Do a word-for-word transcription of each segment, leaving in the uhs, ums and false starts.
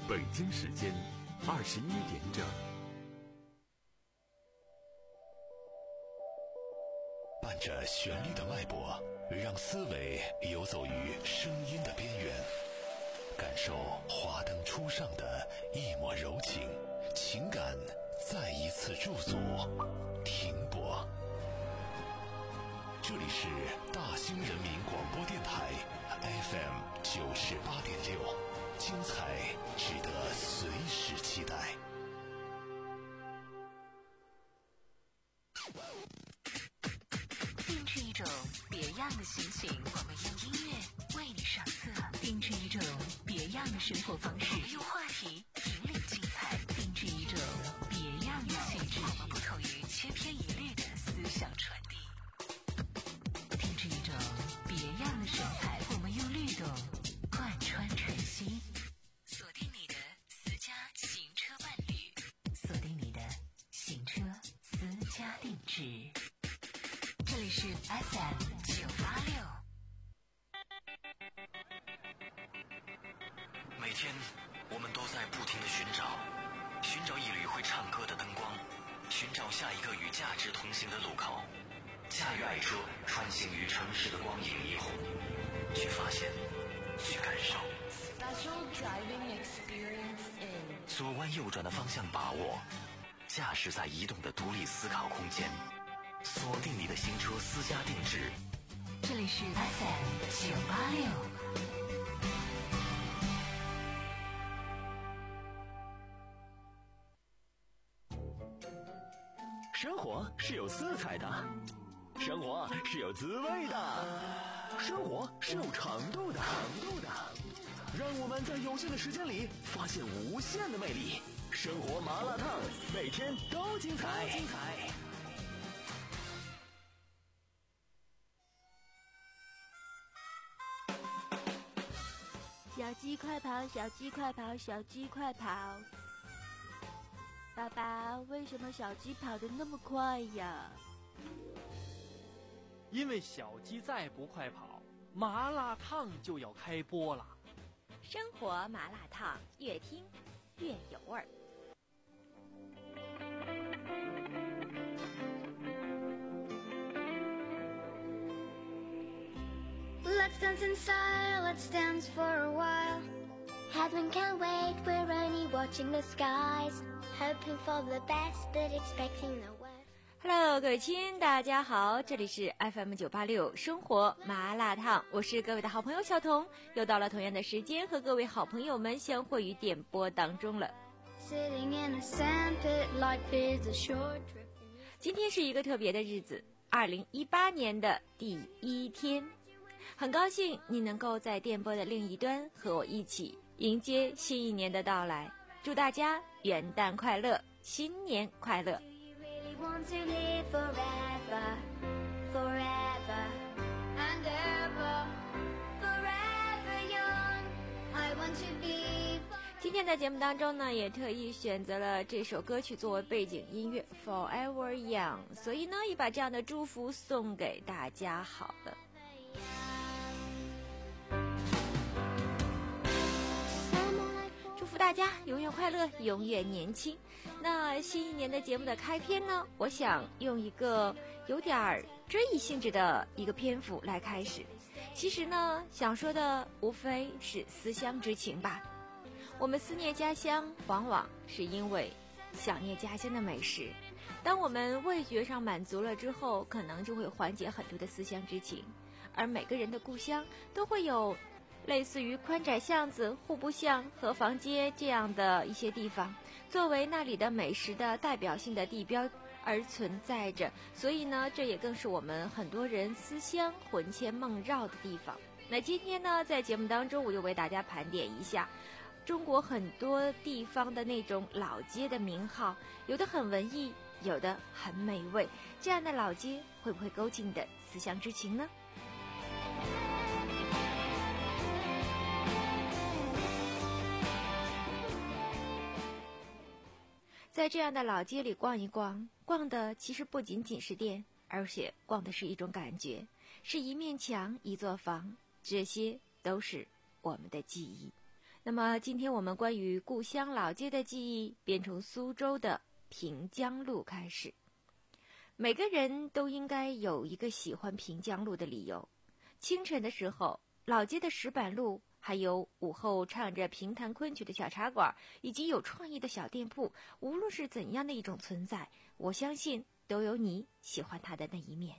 北京时间二十一点整。 伴着旋律的脉搏，让思维游走于声音的边缘，感受华灯初上的一抹柔情，情感再一次驻足停泊。这里是大兴人民广播电台 F M 九十八点六，精彩值得随时期待。 定制一种别样的心情，我们用音乐为你上色；定制一种别样的生活方式，用话题引领精彩；定制一种别样的气质，我们不同于千篇一律的思想传递；定制一种别样的神采，我们用律动贯穿晨曦。锁定你的私家行车伴侣，锁定你的行车私家定制。这里是 F M 九八六。 每天我们都在不停地寻找，寻找一缕会唱歌的灯光，寻找下一个与价值同行的路口。驾驭爱车，穿行于城市的光影霓虹，去发现，去感受。左弯右转的方向把握，驾驶在移动的独立思考空间。锁定你的行车私家定制， 这里是 F M 九八六。 生活是有色彩的，生活是有滋味的，生活是有长度的，长度的。让我们在有限的时间里发现无限的魅力。生活麻辣烫，每天都精彩，精彩。 小鸡快跑，小鸡快跑，小鸡快跑！爸爸，为什么小鸡跑得那么快呀？ 因为小鸡再不快跑，麻辣烫就要开播了。 生活麻辣烫，越听越有味儿。 Let's dance in style, let's dance for a while. Heaven can't wait, we're only watching the skies. Hoping for the best, but expecting the worst.Hello， 各位亲，大家好，这里是 F M 九八六生活麻辣烫，我是各位的好朋友小彤，又到了同样的时间和各位好朋友们相会于点播当中了。今天是一个特别的日子，二零一八年的第一天，很高兴你能够在电波的另一端和我一起迎接新一年的到来，祝大家元旦快乐，新年快乐。 Want to live forever, forever and ever, forever young. I want to be. 今天在节目当中呢，也特意选择了这首歌曲作为背景音乐 Forever Young， 所以呢，也把这样的祝福送给大家好了。祝福大家永远快乐，永远年轻。那新一年的节目的开篇呢，我想用一个有点追忆性质的一个篇幅来开始。其实呢，想说的无非是思乡之情吧。我们思念家乡，往往是因为想念家乡的美食。当我们味觉上满足了之后，可能就会缓解很多的思乡之情。而每个人的故乡都会有类似于宽窄巷子、户部巷、河坊街这样的一些地方，作为那里的美食的代表性的地标而存在着，所以呢，这也更是我们很多人思乡魂牵梦绕的地方。那今天呢，在节目当中，我就为大家盘点一下中国很多地方的那种老街的名号，有的很文艺，有的很美味，这样的老街会不会勾起你的思乡之情呢？在这样的老街里逛一逛，逛的其实不仅仅是店，而且逛的是一种感觉，是一面墙，一座房，这些都是我们的记忆。 那么今天我们关于故乡老街的记忆，便从苏州的平江路开始。每个人都应该有一个喜欢平江路的理由。清晨的时候，老街的石板路，还有午后唱着评弹昆曲的小茶馆，以及有创意的小店铺，无论是怎样的一种存在，我相信都有你喜欢它的那一面。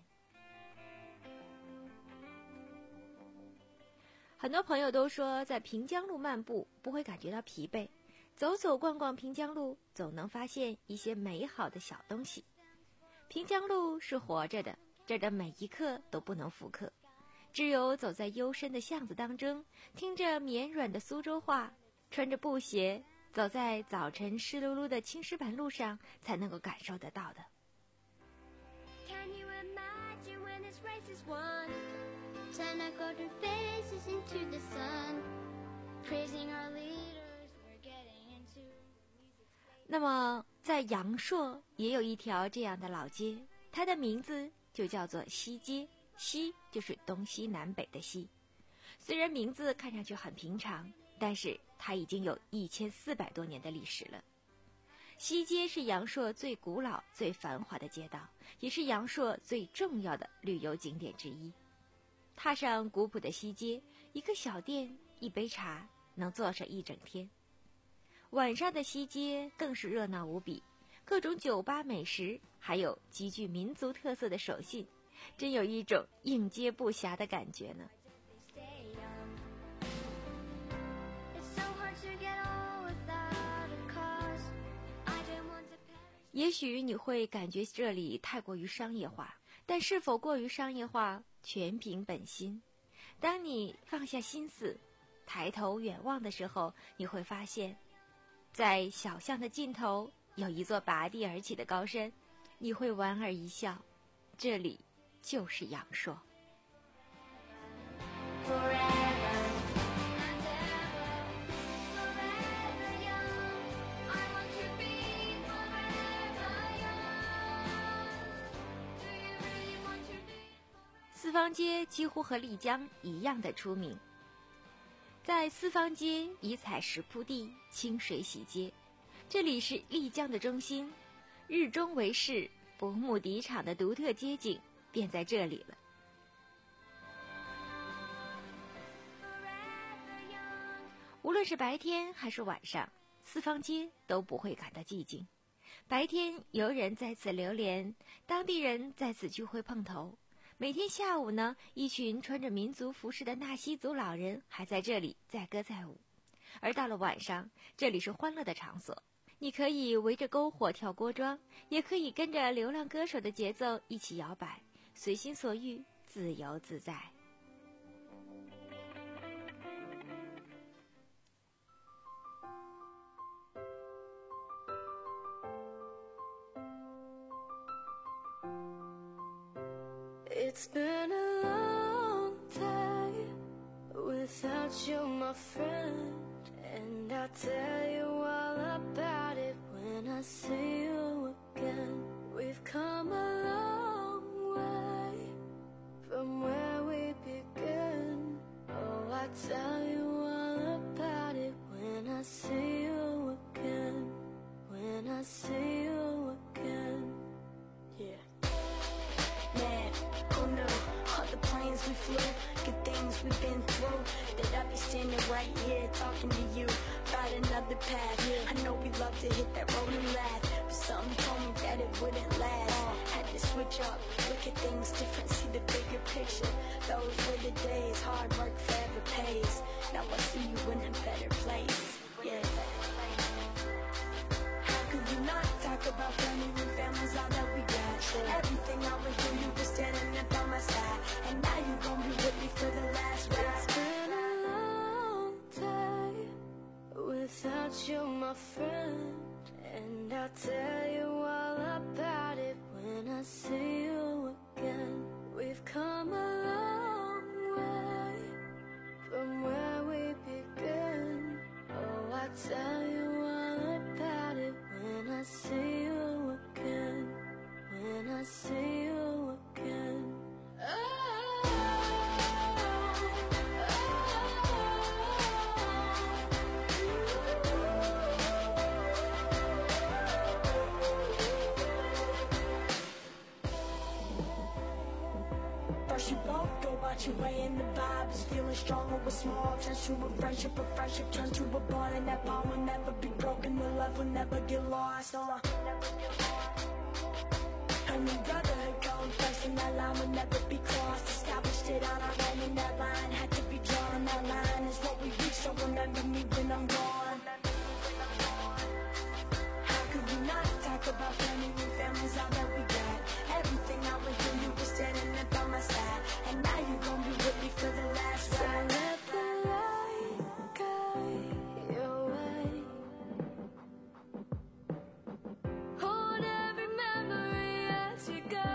很多朋友都说，在平江路漫步不会感觉到疲惫，走走逛逛平江路，总能发现一些美好的小东西。平江路是活着的，这儿的每一刻都不能复刻。只有走在幽深的巷子当中，听着绵软的苏州话，穿着布鞋，走在早晨湿漉漉的青石板路上，才能够感受得到的。 Can you imagine when this race is won? Turn our golden faces into the sun, praising our leaders, we're getting into music. 那么在阳朔也有一条这样的老街，它的名字就叫做西街，西就是东西南北的西。虽然名字看上去很平常，但是它已经有一千四百多年的历史了。西街是阳朔最古老最繁华的街道，也是阳朔最重要的旅游景点之一。踏上古朴的西街，一个小店一杯茶能坐上一整天。晚上的西街更是热闹无比，各种酒吧美食，还有极具民族特色的手信，真有一种应接不暇的感觉呢。也许你会感觉这里太过于商业化，但是否过于商业化，全凭本心。当你放下心思，抬头远望的时候，你会发现，在小巷的尽头有一座拔地而起的高山，你会莞尔一笑，这里就是阳朔。四方街几乎和丽江一样的出名。在四方街以采石铺地，清水洗街，这里是丽江的中心，日中为市，薄木底场的独特街景便在这里了。无论是白天还是晚上，四方街都不会感到寂静。白天游人在此流连，当地人在此聚会碰头。每天下午呢，一群穿着民族服饰的纳西族老人还在这里载歌载舞。而到了晚上，这里是欢乐的场所，你可以围着篝火跳锅庄，也可以跟着流浪歌手的节奏一起摇摆，随心所欲，自由自在。 It's been a long time without you, my friend, and I'll tell you all about it when I see you again. We've come a long way from where we began. Oh, I'll tell you all about it when I see you again, when I see you again. Yeah. Man, who knew all the planes we flew, good things we've been through, that I'd be standing right here talking to you about another path. I know we love to hit that road and laugh, but something told me that it wouldn't last. Had to switch up, look at things different, see the bigger picture. Those were the days, hard work forever pays. Now I see you in a better place. Yeah. How could you not talk about family when family's all that we got? Everything I went through, you were standing up by my side, and now you gon' be with me for the last ride. It's been a long time without you, my friend, and I'll tell you all about it when I see you again. We've come a long way from where we began. Oh, I'll tell you all about it when I see you again, when I see you again. Oh, oh, oh, your way and the vibe is feeling stronger with small turns to a friendship, a friendship turns to a bond, and that bond will never be broken, the love will never get lost. Oh, and the brotherhood going first, and that line will never be crossed. Established it on our own, and that line had to be drawn. That line is what we reach, so remember me when I'm gone. How could we not talk about family when family's all that we got? Everything I went through, you were standing there by my side, and now you're gonna be with me for the last ride. So let the light guide your way. Hold every memory as you go,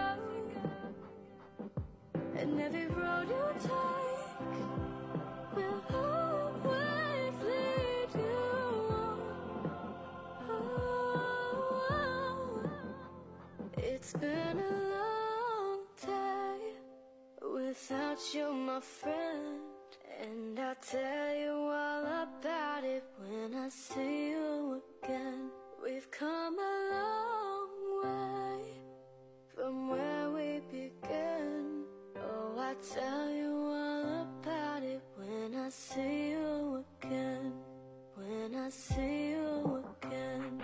and every road you take will always lead you home. It's been a long day without you, my friend, and I'll tell you all about it when I see you again. We've come a long way from where we began. Oh, I'll tell you all about it when I see you again. When I see you again.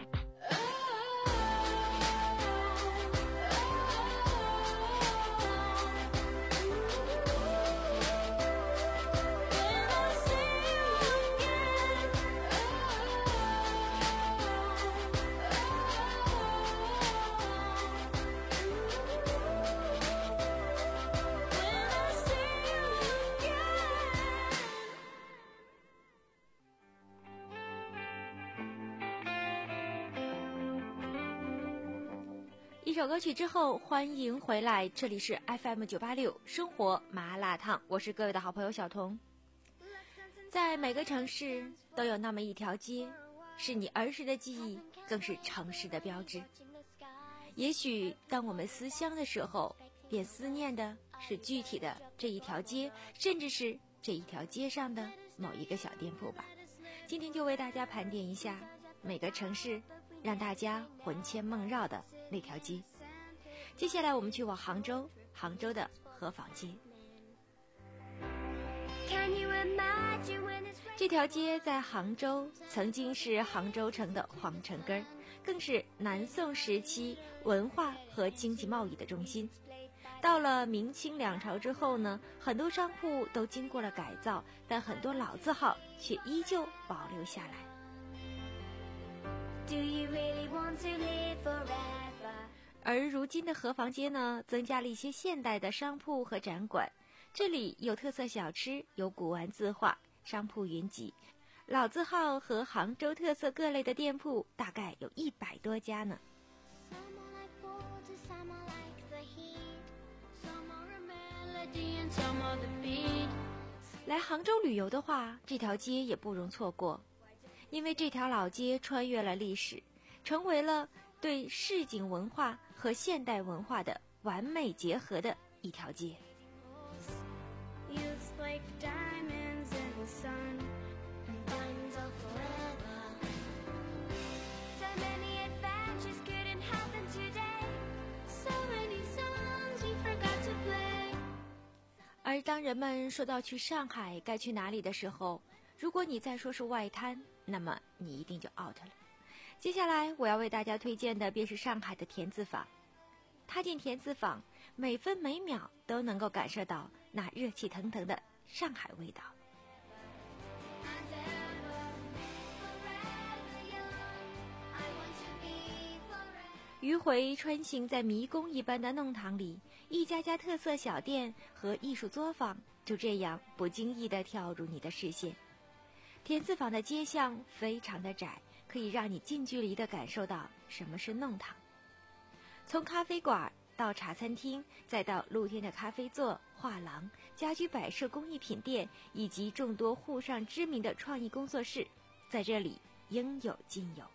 一首歌曲之后，欢迎回来，这里是 F M 九八六生活麻辣烫，我是各位的好朋友小彤。在每个城市都有那么一条街，是你儿时的记忆，更是城市的标志。也许当我们思乡的时候，便思念的是具体的这一条街，甚至是这一条街上的某一个小店铺吧。今天就为大家盘点一下每个城市让大家魂牵梦绕的那条街。接下来我们去往杭州，杭州的河坊街。这条街在杭州曾经是杭州城的皇城根儿，更是南宋时期文化和经济贸易的中心。到了明清两朝之后呢，很多商铺都经过了改造，但很多老字号却依旧保留下来。Do you really want to live forever? 而如今的河坊街呢，增加了一些现代的商铺和展馆，这里有特色小吃，有古玩字画，商铺云集，老字号和杭州特色各类的店铺大概有一百多家呢。来杭州旅游的话，这条街也不容错过，因为这条老街穿越了历史，成为了对市井文化和现代文化的完美结合的一条街。而当人们说到去上海该去哪里的时候，如果你再说是外滩，那么你一定就 out 了。接下来我要为大家推荐的便是上海的田字坊。踏进田字坊，每分每秒都能够感受到那热气腾腾的上海味道。迂回穿行在迷宫一般的弄堂里，一家家特色小店和艺术作坊就这样不经意地跳入你的视线。田字坊的街巷非常的窄，可以让你近距离地感受到什么是弄堂。从咖啡馆到茶餐厅，再到露天的咖啡座、画廊、家居摆设工艺品店，以及众多沪上知名的创意工作室，在这里应有尽有。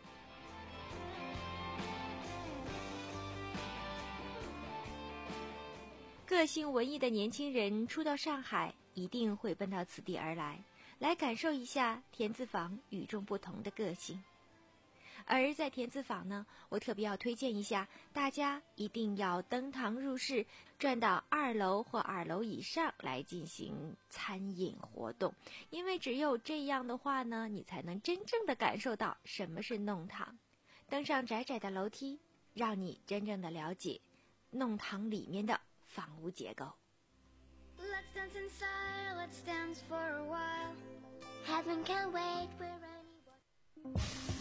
个性文艺的年轻人初到上海，一定会奔到此地而来，来感受一下田字坊与众不同的个性。 而在田子坊呢，我特别要推荐一下，大家一定要登堂入室，转到二楼或二楼以上来进行餐饮活动，因为只有这样的话呢，你才能真正的感受到什么是弄堂。登上窄窄的楼梯，让你真正的了解弄堂里面的房屋结构。 Let's dance inside, let's dance for a while. Heaven can't wait, we're running.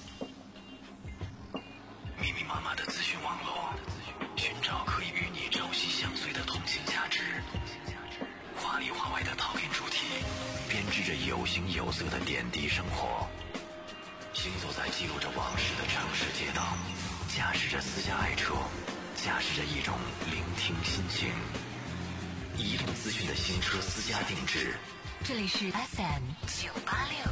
密密麻麻的资讯网络，寻找可以与你朝夕相随的通信价值。华里华外的套件主题，编织着有形有色的点滴生活。行走在记录着往事的城市街道，驾驶着私家爱车，驾驶着一种聆听心情。移动资讯的新车私家定制， 这里是 F M 九八六。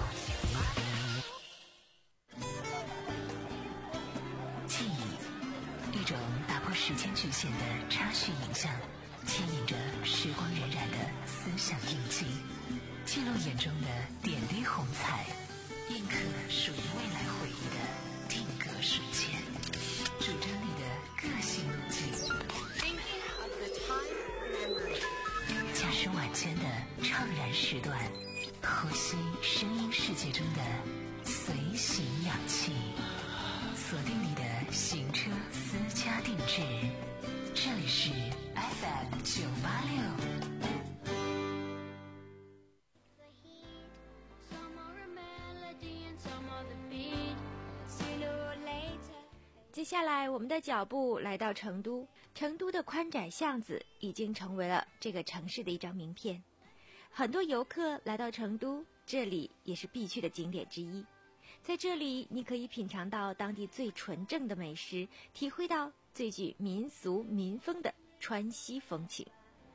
记忆，一种打破时间局限的插叙影像，牵引着时光荏苒的思想印记，记录眼中的点滴红彩，印刻属于未来回忆的定格瞬间，主张你的个性路径。驾驶晚间的怅然时段，呼吸声音世界中的随行氧气，锁定你的行车私家定制，这里是 F M 九八六。 接下来我们的脚步来到成都，成都的宽窄巷子已经成为了这个城市的一张名片。很多游客来到成都，这里也是必去的景点之一。在这里，你可以品尝到当地最纯正的美食，体会到最具民俗民风的川西风情。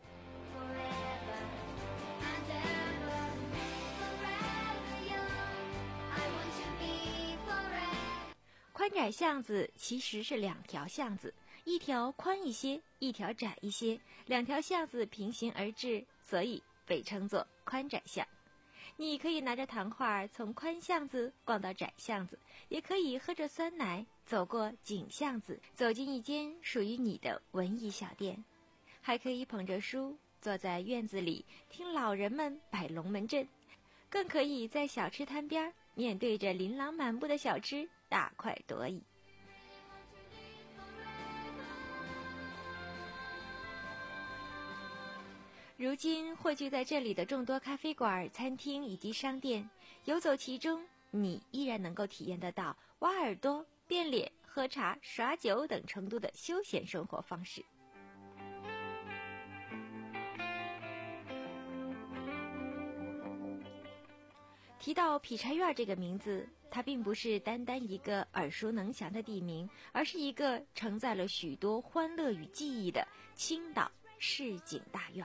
宽窄巷子其实是两条巷子，一条宽一些，一条窄一些，两条巷子平行而至，所以被称作宽窄巷。你可以拿着糖画从宽巷子逛到窄巷子，也可以喝着酸奶走过井巷子，走进一间属于你的文艺小店，还可以捧着书坐在院子里听老人们摆龙门阵，更可以在小吃摊边面对着琳琅满目的小吃大快朵颐。如今汇聚在这里的众多咖啡馆、餐厅以及商店，游走其中，你依然能够体验得到挖耳朵、变脸、喝茶、耍酒等成都的休闲生活方式。提到劈柴院这个名字，它并不是单单一个耳熟能详的地名，而是一个承载了许多欢乐与记忆的青岛市井大院。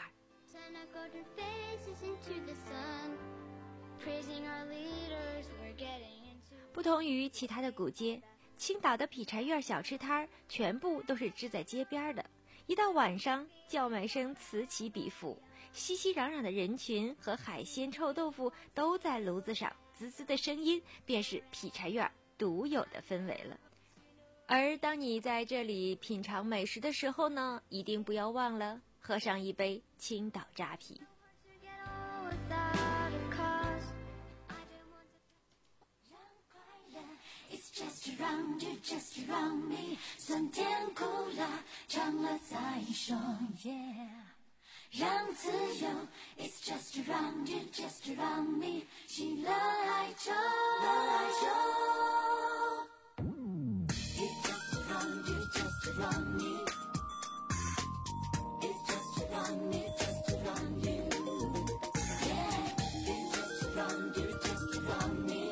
不同于其他的古街，青岛的劈柴院小吃摊全部都是支在街边的，一到晚上叫卖声此起彼伏，熙熙攘攘的人群和海鲜臭豆腐都在炉子上滋滋的声音，便是劈柴院独有的氛围了。而当你在这里品尝美食的时候呢，一定不要忘了喝上一杯青岛扎啤。 Just around you, just around me， 酸甜苦辣尝了再说 ，Yeah， 让自由 ，It's just around you, just around me， 喜乐哀愁，乐哀愁。It's just around you, just around me， It's just around me, just around you，Yeah， It's just around you, just around me。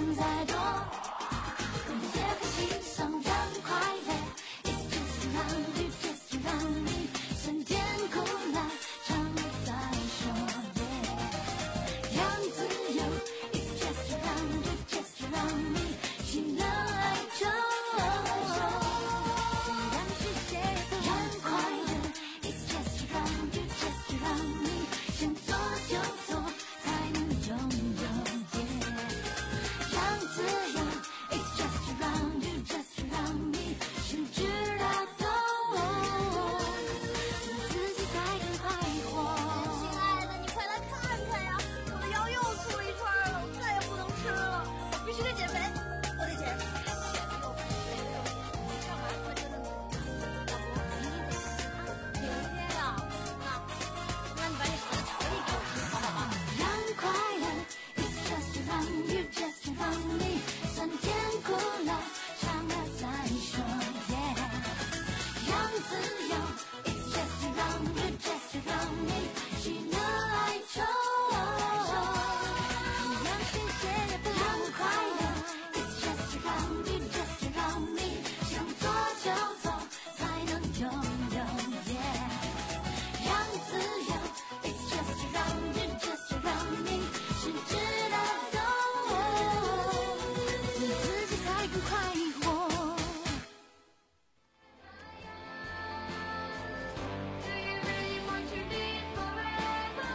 想再多，也很轻松，让快乐 It's just around you, just around me， 酸甜苦辣尝了再说， yeah， 让自由 It's just around you, just around me， 喜乐哀愁，让世界让快乐 It's just around you, just around me， 想做就做才能拥有， yeah， 让自由 It's just around you, just around me， 谁知道懂，自己才更快活。 亲爱的，你快来看看呀，我的腰又粗了一圈了，我再也不能吃了，我必须得减肥，我得减。减了又肥，肥了又减，你干嘛这么折腾自己？要不明天再减啊？明天呀？那那你把你好的巧克力给我吃，好不好？ 让快乐 It's just around you, just around me， 酸甜苦辣尝了再说， yeah， 让自由 It's just around you, just around me， 喜乐哀愁，让世界不让快乐 It's just around you, just around me， 想做就做才能拥有， yeah， 让自由 It's just around you, just around me， 谁知道懂，做自己才更快活。 Do you really want to live forever？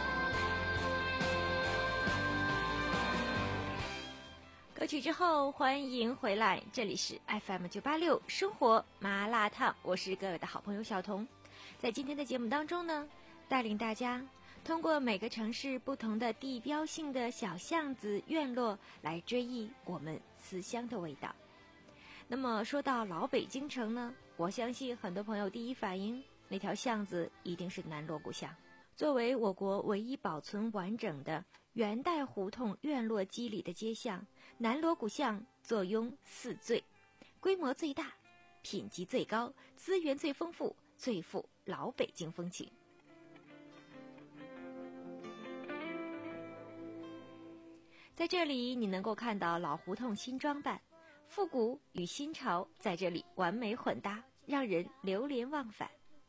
歌曲之后，欢迎回来，这里是 F M 九八六生活麻辣烫，我是各位的好朋友小彤。在今天的节目当中呢，带领大家通过每个城市不同的地标性的小巷子院落来追忆我们思乡的味道。那么说到老北京城呢，我相信很多朋友第一反应那条巷子一定是南锣鼓巷。作为我国唯一保存完整的元代胡同院落肌理的街巷，南锣鼓巷坐拥四最，规模最大，品级最高，资源最丰富，最富老北京风情。在这里你能够看到老胡同新装扮，复古与新潮在这里完美混搭，让人流连忘返。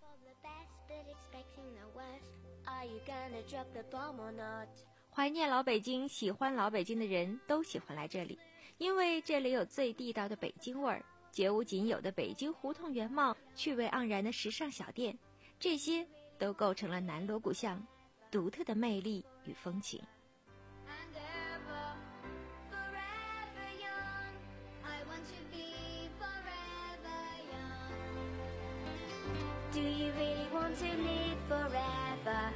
Are you gonna drop the bomb or not？ 怀念老北京，喜欢老北京的人都喜欢来这里，因为这里有最地道的北京味儿，绝无仅有的北京胡同原貌，趣味盎然的时尚小店，这些都构成了南锣鼓巷独特的魅力与风情。 And ever, forever young. I want to be forever young. Do you really want to live forever？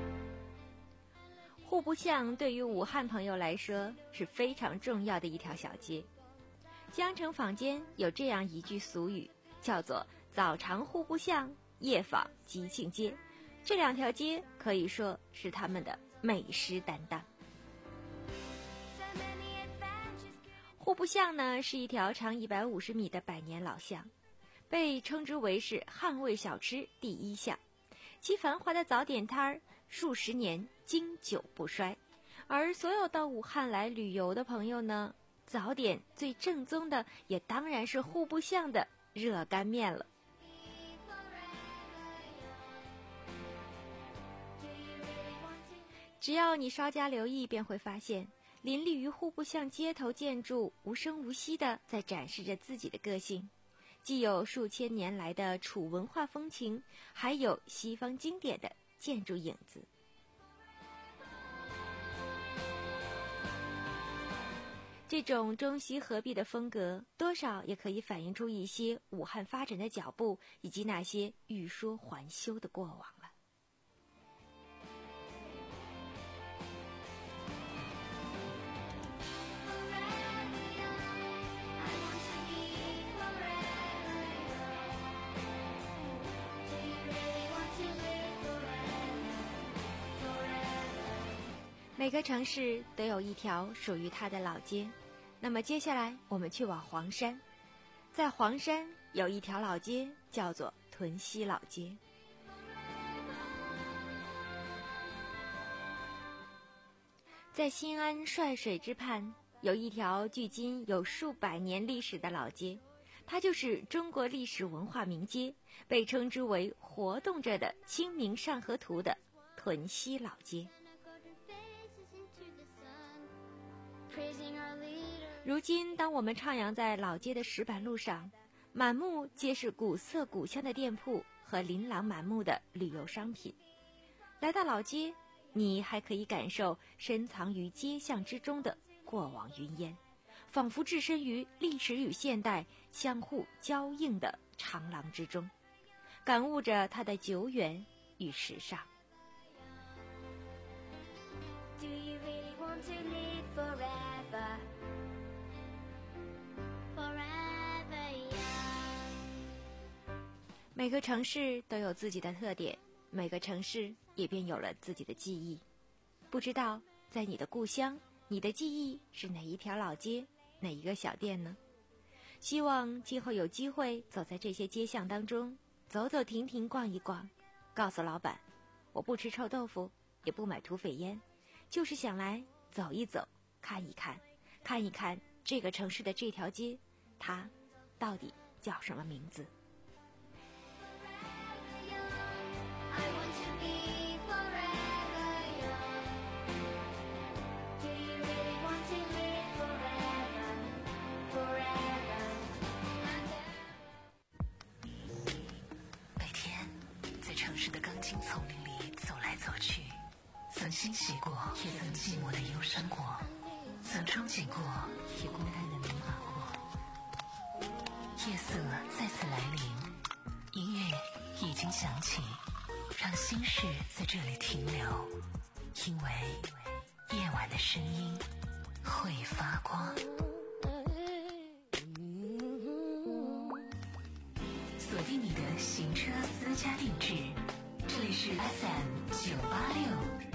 户部巷对于武汉朋友来说是非常重要的一条小街。江城坊间有这样一句俗语，叫做早尝户部巷，夜访吉庆街。这两条街可以说是他们的美食担当。户部巷呢是一条长一百五十米的百年老巷，被称之为是汉味小吃第一巷，其繁华的早点摊儿数十年经久不衰。而所有到武汉来旅游的朋友呢，早点最正宗的也当然是户部巷的热干面了。只要你稍加留意，便会发现林立于户部巷街头建筑无声无息地在展示着自己的个性，既有数千年来的楚文化风情，还有西方经典的建筑影子。这种中西合璧的风格，多少也可以反映出一些武汉发展的脚步，以及那些欲说还休的过往了。每个城市都有一条属于它的老街，那么接下来我们去往黄山，在黄山有一条老街叫做屯溪老街。在新安帅水之畔有一条距今有数百年历史的老街，它就是中国历史文化名街，被称之为活动着的清明上河图的屯溪老街。如今当我们徜徉在老街的石板路上，满目皆是古色古香的店铺和琳琅满目的旅游商品。来到老街，你还可以感受深藏于街巷之中的过往云烟，仿佛置身于历史与现代相互交映的长廊之中，感悟着它的久远与时尚。 Do you really want to live forever? Forever young. 每个城市都有自己的特点，每个城市也便有了自己的记忆。不知道在你的故乡，你的记忆是哪一条老街，哪一个小店呢？希望今后有机会走在这些街巷当中，走走停停逛一逛，告诉老板，我不吃臭豆腐，也不买土匪烟，就是想来走一走，看一看，看一看这个城市的这条街，它到底叫什么名字。 城市的钢筋丛林里走来走去，曾欣喜过，也曾寂寞的忧伤过，曾憧憬过，也孤单的迷茫过。夜色再次来临，音乐已经响起，让心事在这里停留，因为夜晚的声音会发光。锁定你的行车私家定制，这里是 F M 九八六。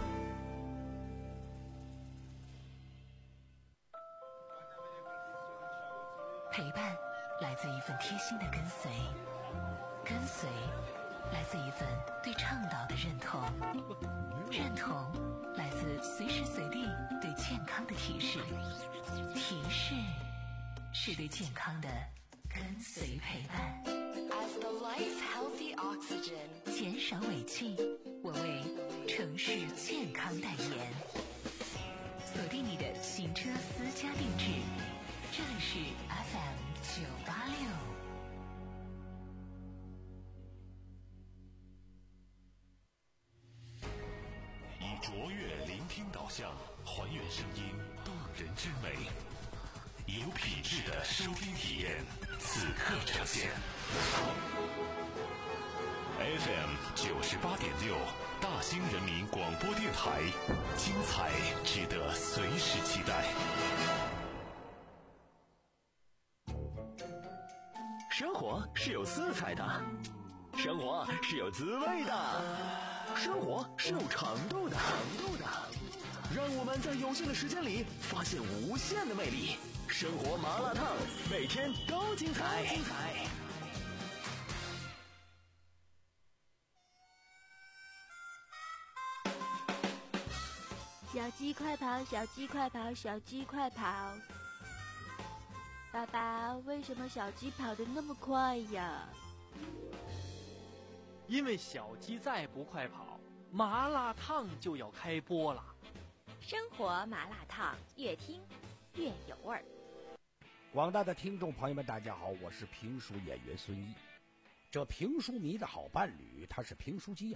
陪伴来自一份贴心的跟随，跟随来自一份对倡导的认同，认同来自随时随地对健康的提示，提示是对健康的跟随陪伴。Life healthy oxygen， 减少尾气，我为城市健康代言。锁定你的行车私家定制，这里是 F M 九八六。 以卓越聆听导向，还原声音动人之美，有品质的收听体验，此刻呈现。F M 九十八点六，大兴人民广播电台，精彩值得随时期待。 生活是有色彩的，生活是有滋味的，生活是有长度的，长度的。让我们在有限的时间里发现无限的魅力。生活麻辣烫，每天都精彩。精彩。 小鸡快跑，小鸡快跑，小鸡快跑！爸爸，为什么小鸡跑得那么快呀？ 因为小鸡再不快跑，麻辣烫就要开播了。 生活麻辣烫，越听越有味儿。 广大的听众朋友们，大家好，我是评书演员孙一。这评书迷的好伴侣，他是评书机